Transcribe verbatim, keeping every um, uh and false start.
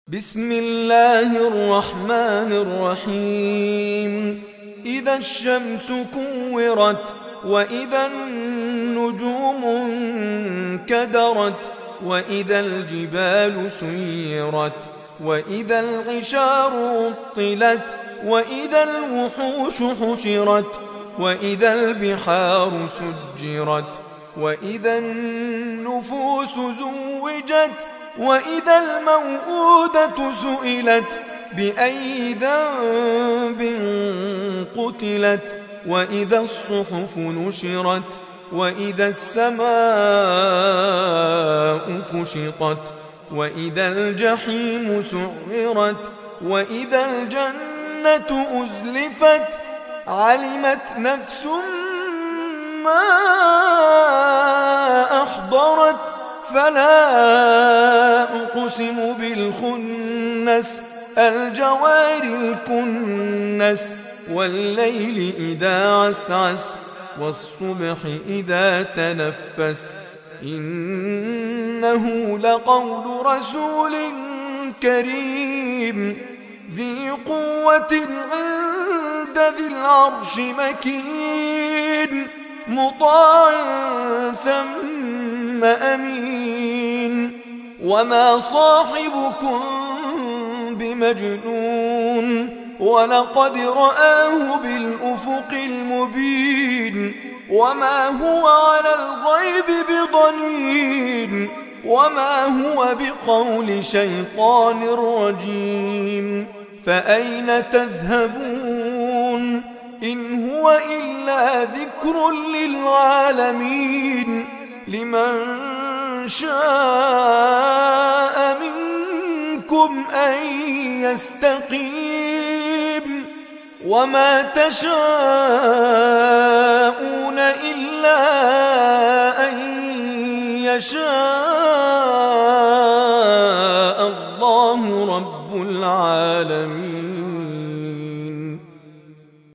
بسم الله الرحمن الرحيم. إذا الشمس كورت وإذا النجوم انكدرت وإذا الجبال سيرت وإذا العشار عطلت وإذا الوحوش حشرت وإذا البحار سجرت وإذا النفوس زوجت وإذا الموءودة سئلت بأي ذنب قتلت وإذا الصحف نشرت وإذا السماء كشطت وإذا الجحيم سعرت وإذا الجنة أزلفت علمت نفس ما أحضرت فلا أقسم بالخنس الجوار الكنس والليل إذا عسعس والصبح إذا تنفس إنه لقول رسول كريم ذي قوة عند ذي العرش مكين مطاع ثم أمين وما صاحبكم بمجنون ولقد رآه بالأفق المبين وما هو على الغيب بضنين وما هو بقول شيطان رجيم فأين تذهبون إن هو إلا ذكر للعالمين لمن شاء منكم أن يستقيم وما تشاءون إلا أن يشاء الله رب العالمين.